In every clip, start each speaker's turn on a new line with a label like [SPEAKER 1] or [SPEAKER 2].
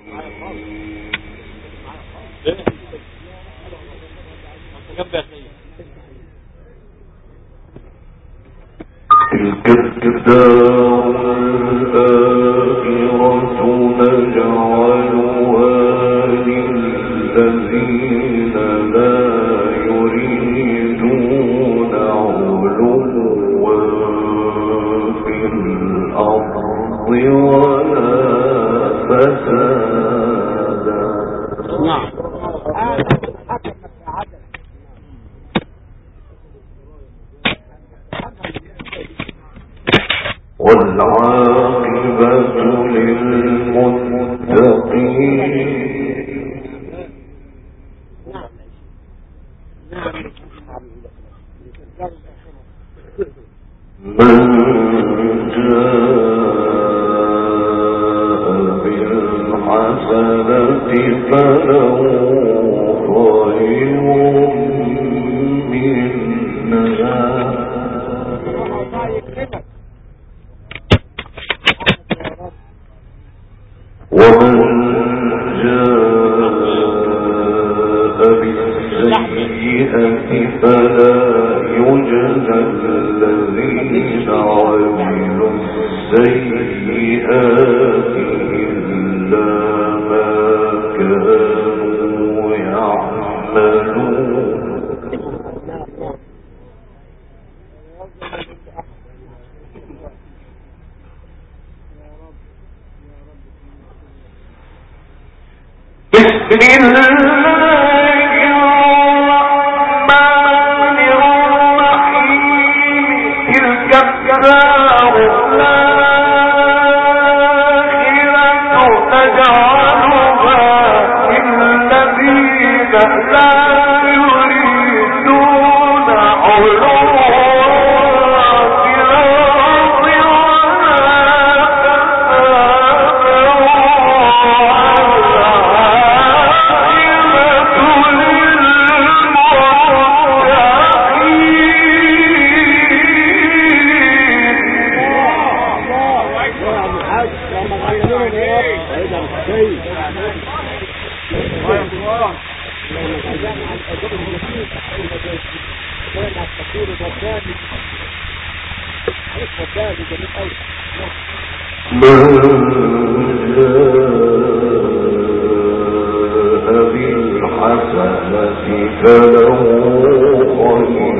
[SPEAKER 1] تلك الدار الآخرة نجعلها للذين لا يريدون علوا في الأرض ولا فسادا. نعم. والعاقبة للمتقين. من جاء بالحسنة فله خير منها ومن جاء بالسيئة فلا يجزى الذين عملوا السيئات إلا ما كانوا يعملون. بسم الله الرحمن الرحيم. تلك الدار الآخرة نجعلها للذين لا يريدون علوا في الأرض من جاء بالحسنة فله خير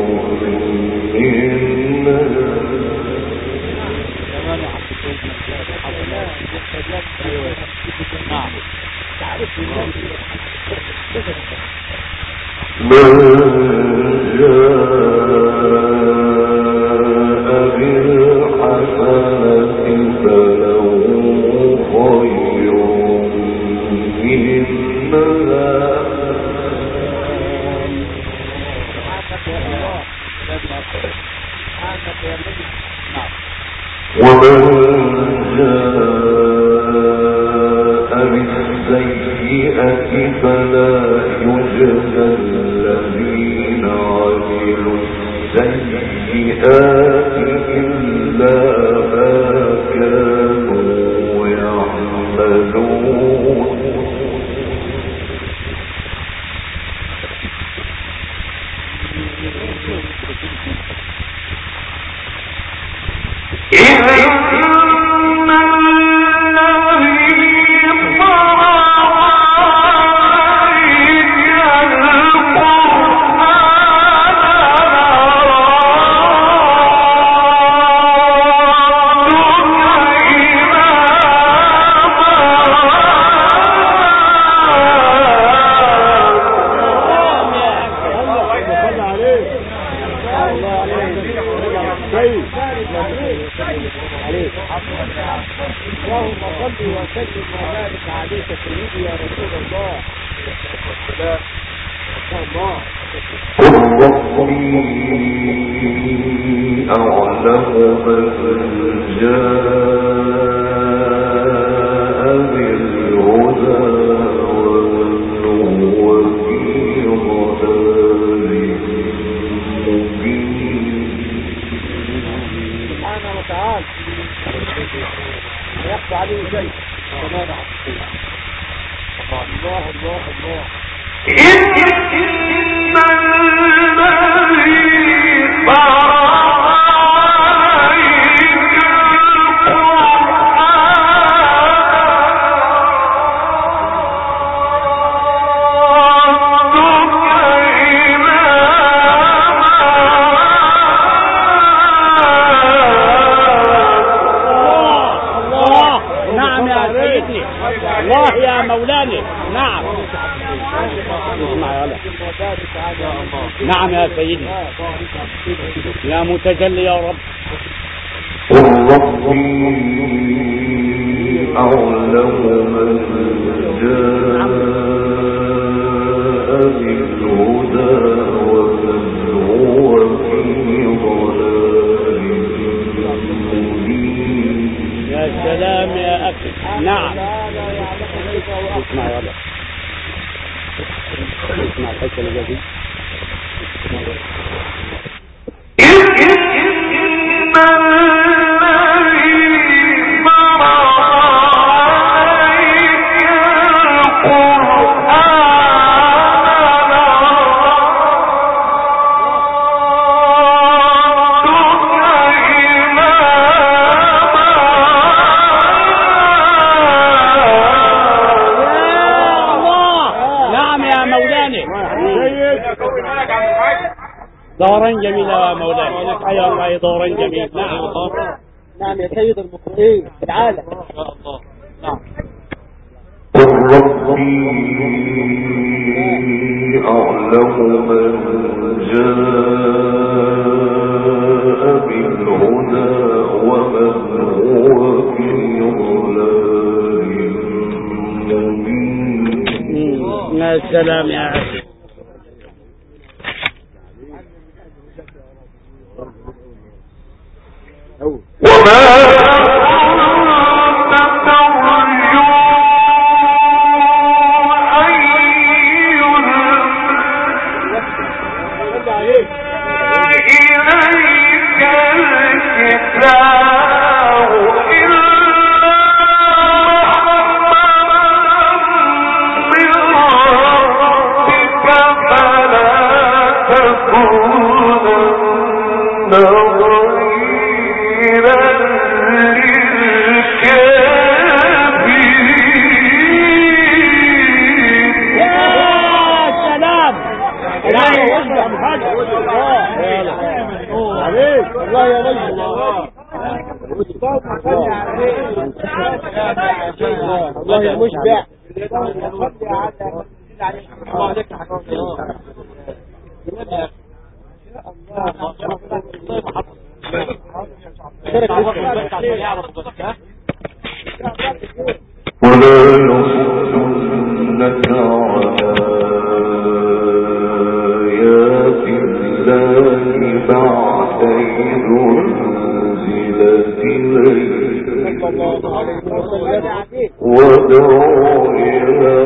[SPEAKER 1] منها من جاء بالحسنة فله خير منها ومن جاء بالسيئة فلا يجزى الذين عملوا السيئات إلا ما كانوا يعملون.
[SPEAKER 2] اللهم صل وسلم وبارك عليك سيدي يا رسول الله.
[SPEAKER 1] قل ربي أعلم من جاء بالهدى وهو في ضلال مبين.
[SPEAKER 2] سبحانه وتعالى لا يخفى عليه شيء. الله يا مولانا. نعم نعم يا سيدي يا متجلي يا رب.
[SPEAKER 1] ربي أعلم من جاء بالهدى ومن هو في ضلال مبين.
[SPEAKER 2] يا سلام يا أخي. نعم اسمع يا رب اسمع الحكي الجديد. دورا جميلا يا مولانا. حيا الله دورا جميل. نعم نعم يا سيد المقرئين في العالم. ان شاء الله. نعم.
[SPEAKER 1] ربي أعلم من جاء بالهدى ومن هو في ضلال مبين.
[SPEAKER 2] يا سلام يا أخي. الله يا مشبع.
[SPEAKER 1] ولا يصدنك على آيات الله بعد إذ أنزلت إليك ودعوا إلى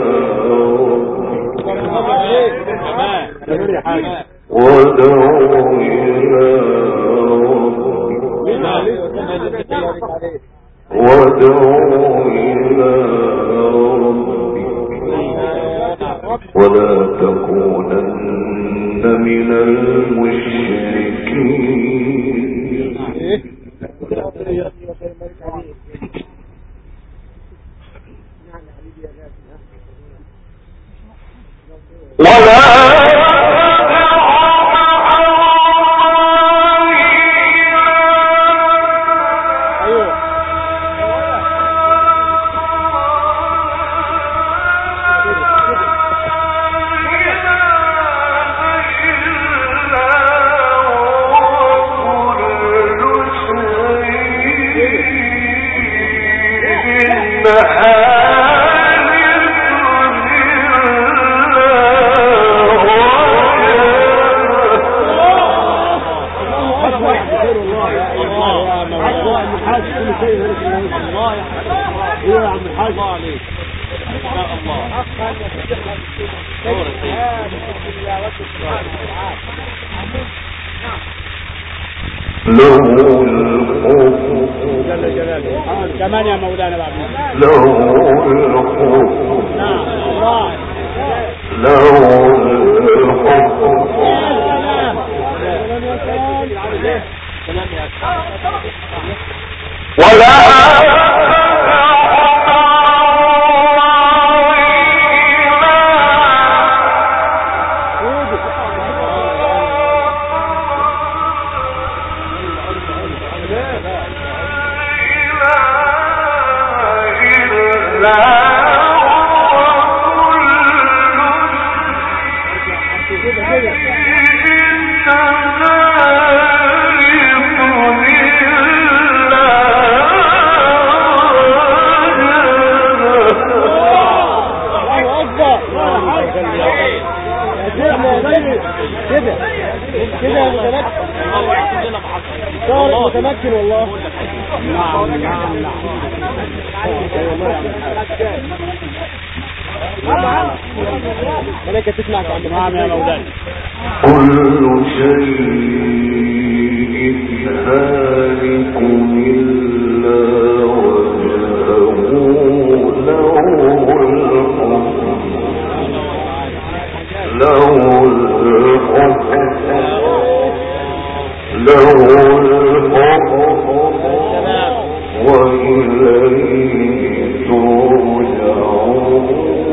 [SPEAKER 1] ربك ولا تكونن من المشركين. ولا له الحكم
[SPEAKER 2] جل جلاله. كمان يا مولانا بعد
[SPEAKER 1] له الحكم.
[SPEAKER 2] نعم الله كده كده يا متمكن صار متمكن والله. نعم نعم نعم ملكة تسمع نعم يا مولانا.
[SPEAKER 1] كل شيء هالك إلا وجهه له الحكم وإليه ترجعون.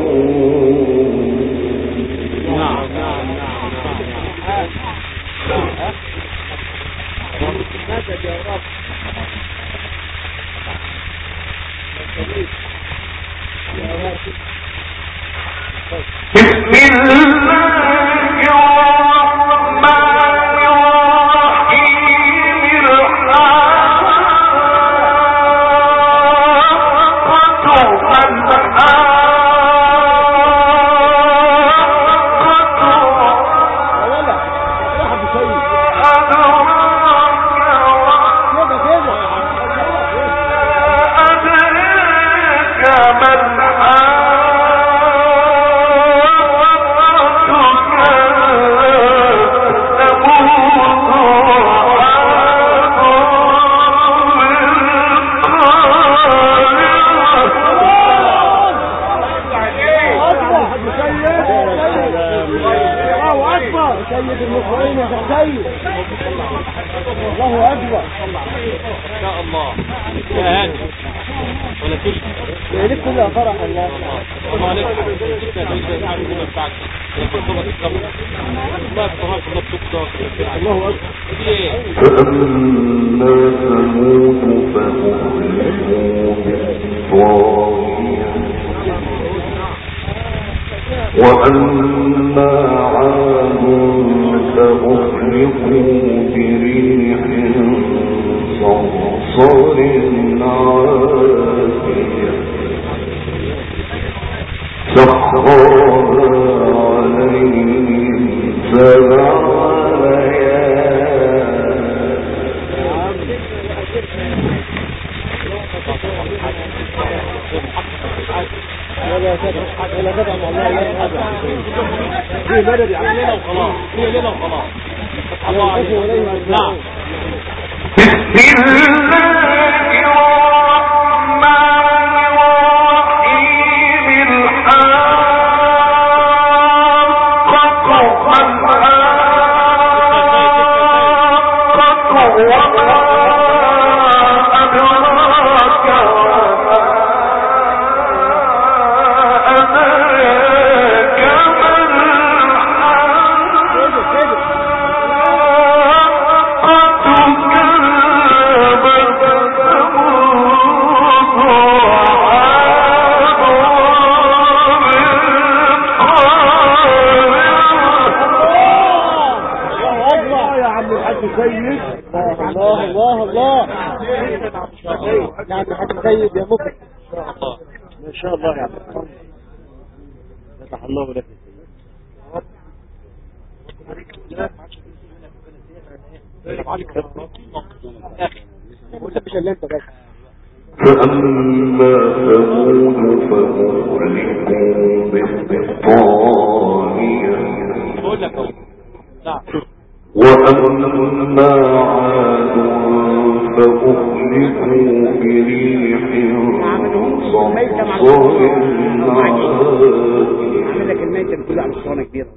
[SPEAKER 1] بسم الله الرحمن الرحيم.
[SPEAKER 2] سيد المصريين يا سيد. الله أكبر.
[SPEAKER 3] إن شاء الله يا هاني ولا تشكي
[SPEAKER 2] يا ليك كلها فرح الله.
[SPEAKER 3] الله عليك انت ليش تعرف من بعد الله اكبر.
[SPEAKER 1] فأما ثمود فأهلكوا بالطاغية وأما عاد فأهلكوا بريح صرصر عاتية سخرها عليهم 7
[SPEAKER 2] ولا تدعم الله لا أدعم
[SPEAKER 3] هي مدد علينا وخلاص هي لنا وخلاص. نعم.
[SPEAKER 1] بسم الله الرحمن الرحيم. الحاقة وما أدراك
[SPEAKER 2] الله الله الله. نعم حد سيد يا مكرم ما شاء الله يا عم. فتح الله لك
[SPEAKER 1] فأما ثمود فأهلكوا بالطاغية وأما عاد فأهلكوا بريح صرصر عاتية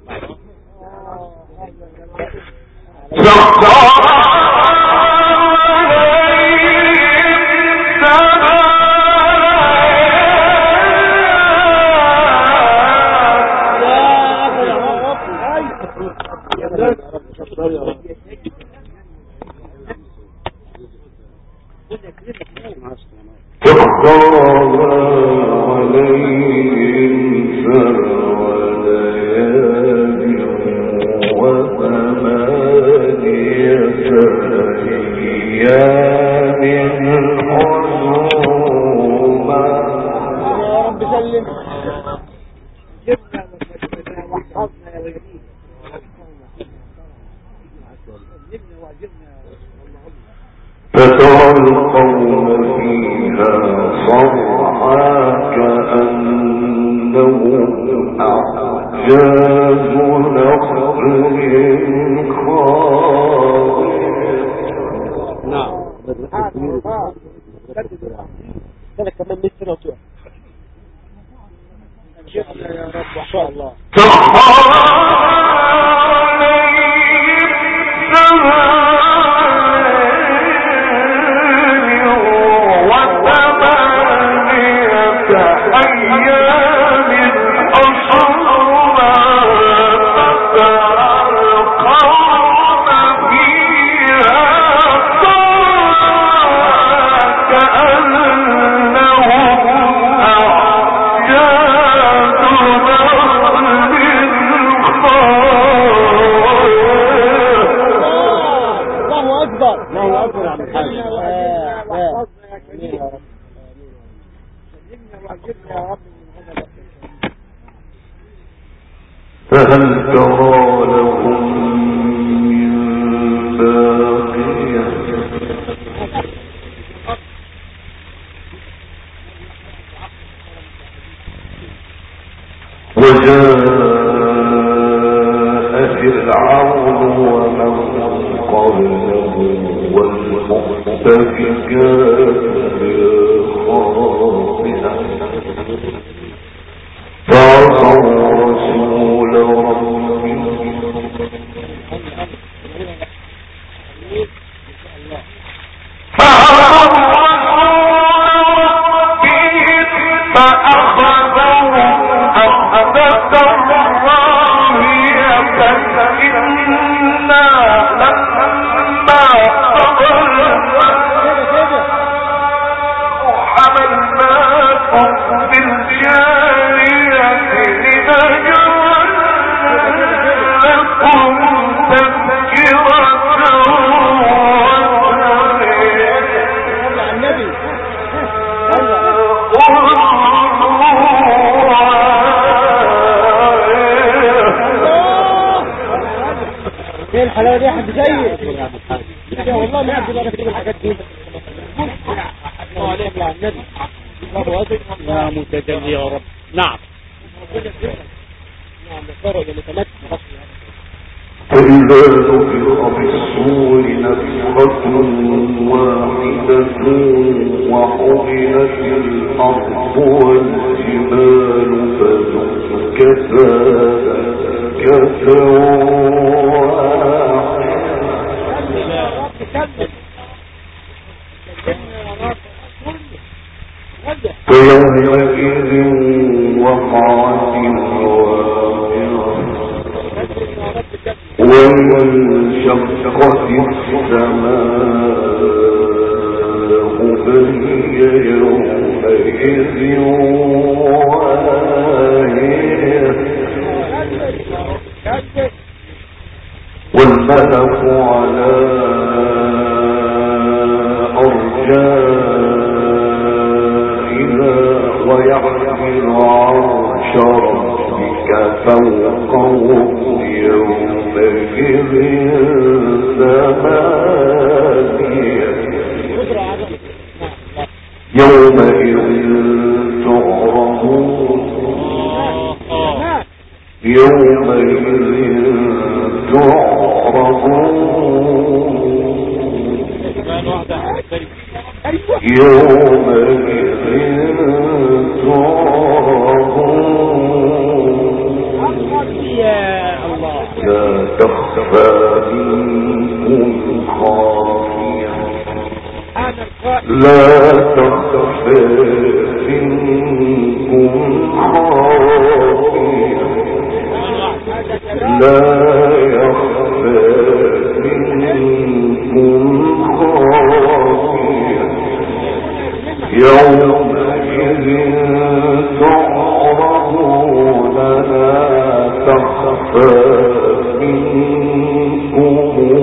[SPEAKER 1] فترى القوم فيها صرعى كأنهم أعجاز نخل خاوية.
[SPEAKER 3] نعم.
[SPEAKER 2] سنة كمان 100 سنة وتقع. جبنا يا رب ما شاء الله.
[SPEAKER 1] فهل ترى لهم من باقية وجاء فرعون ومن قبله والمؤتفكات بالخاطئة فعصوا رسول ربهم
[SPEAKER 2] الحلاوة دي حد جيد والله ما حد بقى كتب الحاجات دي الله عليك يا النبي الله أكبر يا متجلي يا رب. نعم نعم فرق متمكن
[SPEAKER 1] فإذا نفخ في الصور نفخة واحدة وحملت الأرض والجبال فدكتا دكة فيومئذ وقعت الواقعة وانشقت السماء فهي يومئذ واهية والملك على أرجائها ويحمل عرش ربك فوقهم يومئذ ثمانية يومئذ تعرضون يومئذ تعرضون يومئذ لا تخفى منكم خافية لا تخفى منكم خافية لا يخفى منكم خافية يومئذ تعرضون لا تخفى منكم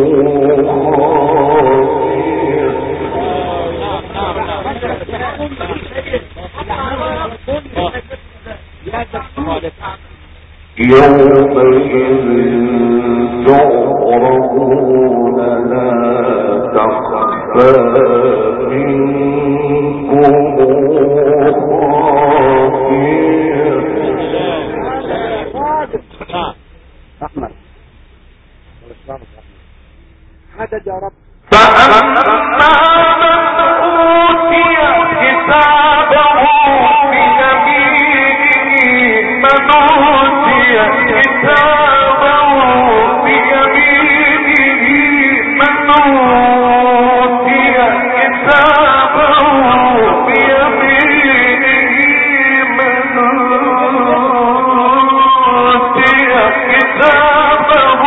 [SPEAKER 1] خافية يومئذ تعرضون لا تخفى منكم خافية.
[SPEAKER 2] أحمد مدد يا رب.
[SPEAKER 1] فأما من أوتي كتابه بيمينه من أوتي كتابه بيمينه من أوتي كتابه بيمينه من أوتي كتابه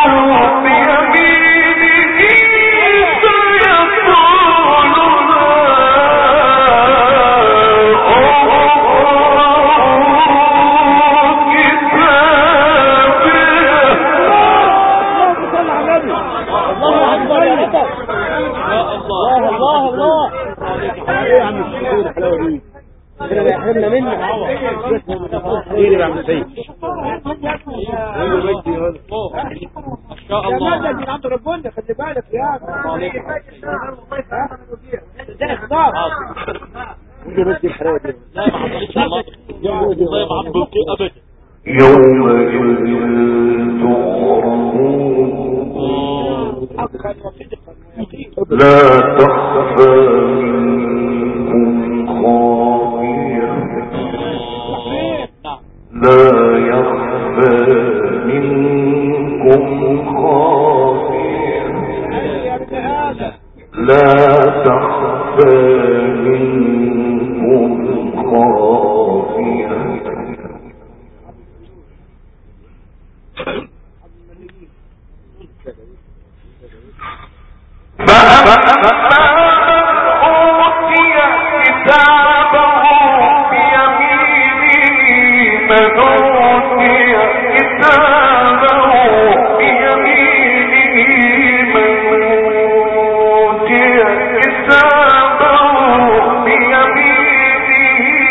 [SPEAKER 2] يحرمنا منه ايه اللي بعمل فيه ما شاء الله يا مدد من عند ربنا. خلي بالك يا ده اخبار ودي بدي الحرام لا ما حصلش والله زي ما عبد القيء ابدا.
[SPEAKER 1] يومئذ تخرجون لا تخفى منكم خافية لا يخفى منكم خافية لا تخفى منكم خافية. فأما أوتي كتابه بيمينه من أوتي كتابه بيمينه من أوتي كتابه بيمينه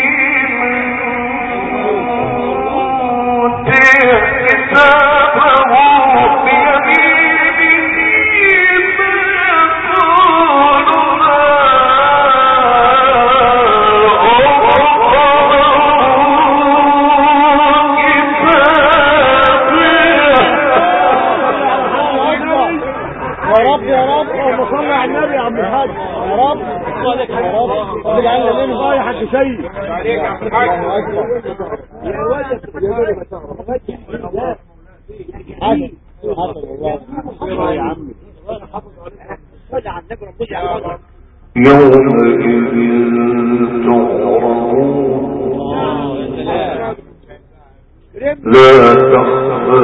[SPEAKER 1] من أوتي كتابه
[SPEAKER 2] شيء عليك يا حاج يا ولد يا عمي
[SPEAKER 1] يومئذ تعرضون لا تخفى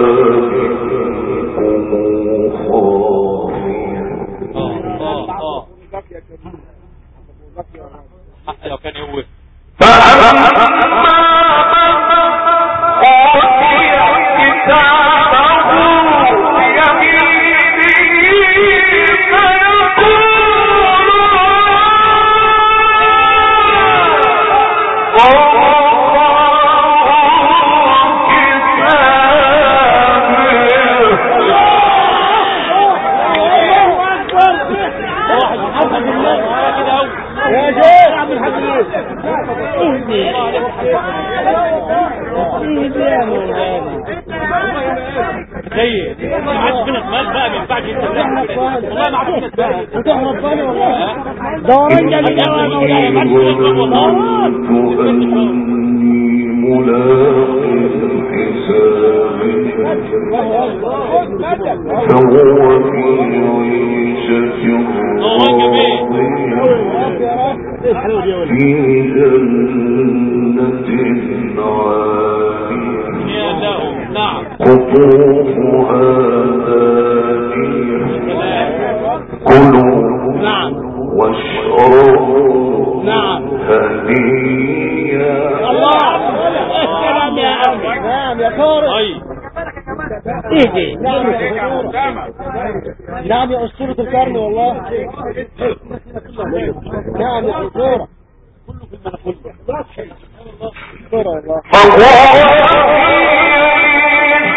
[SPEAKER 3] لو كان هو
[SPEAKER 1] فأما من أوتي كتابه بيمينه قطوفها كلوا واشربوا هنيئا.
[SPEAKER 2] الله السلام يا أخي. نعم يا طارق. ايه نعم يا أسطورة القرن والله. نعم يا أسطورة. كله في المناخ. أسطورة والله.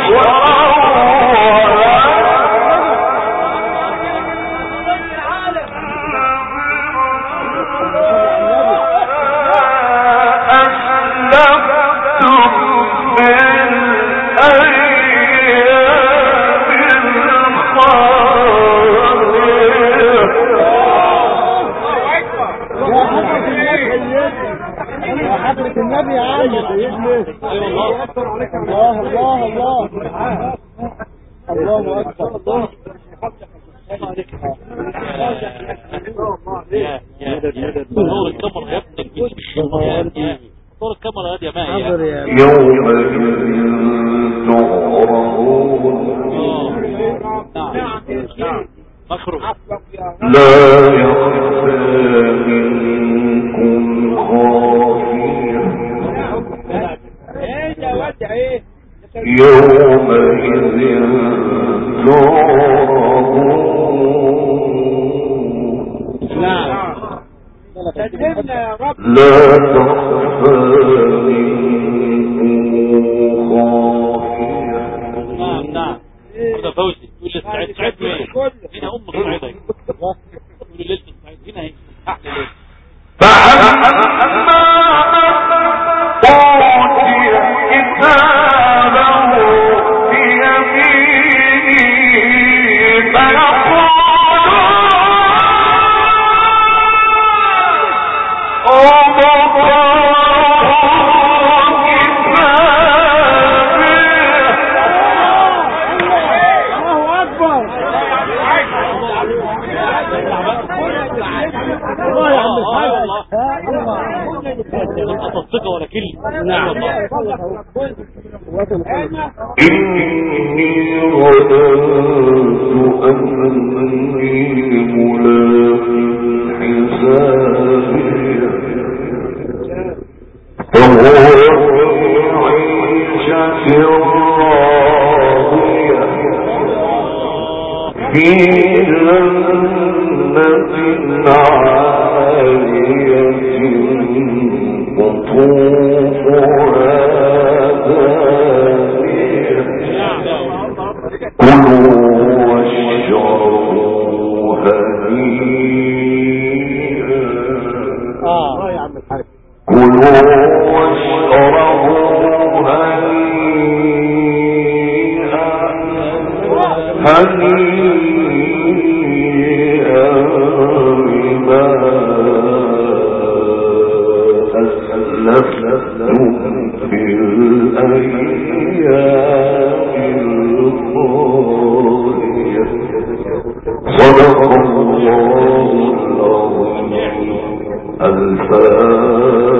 [SPEAKER 1] الفاتحة.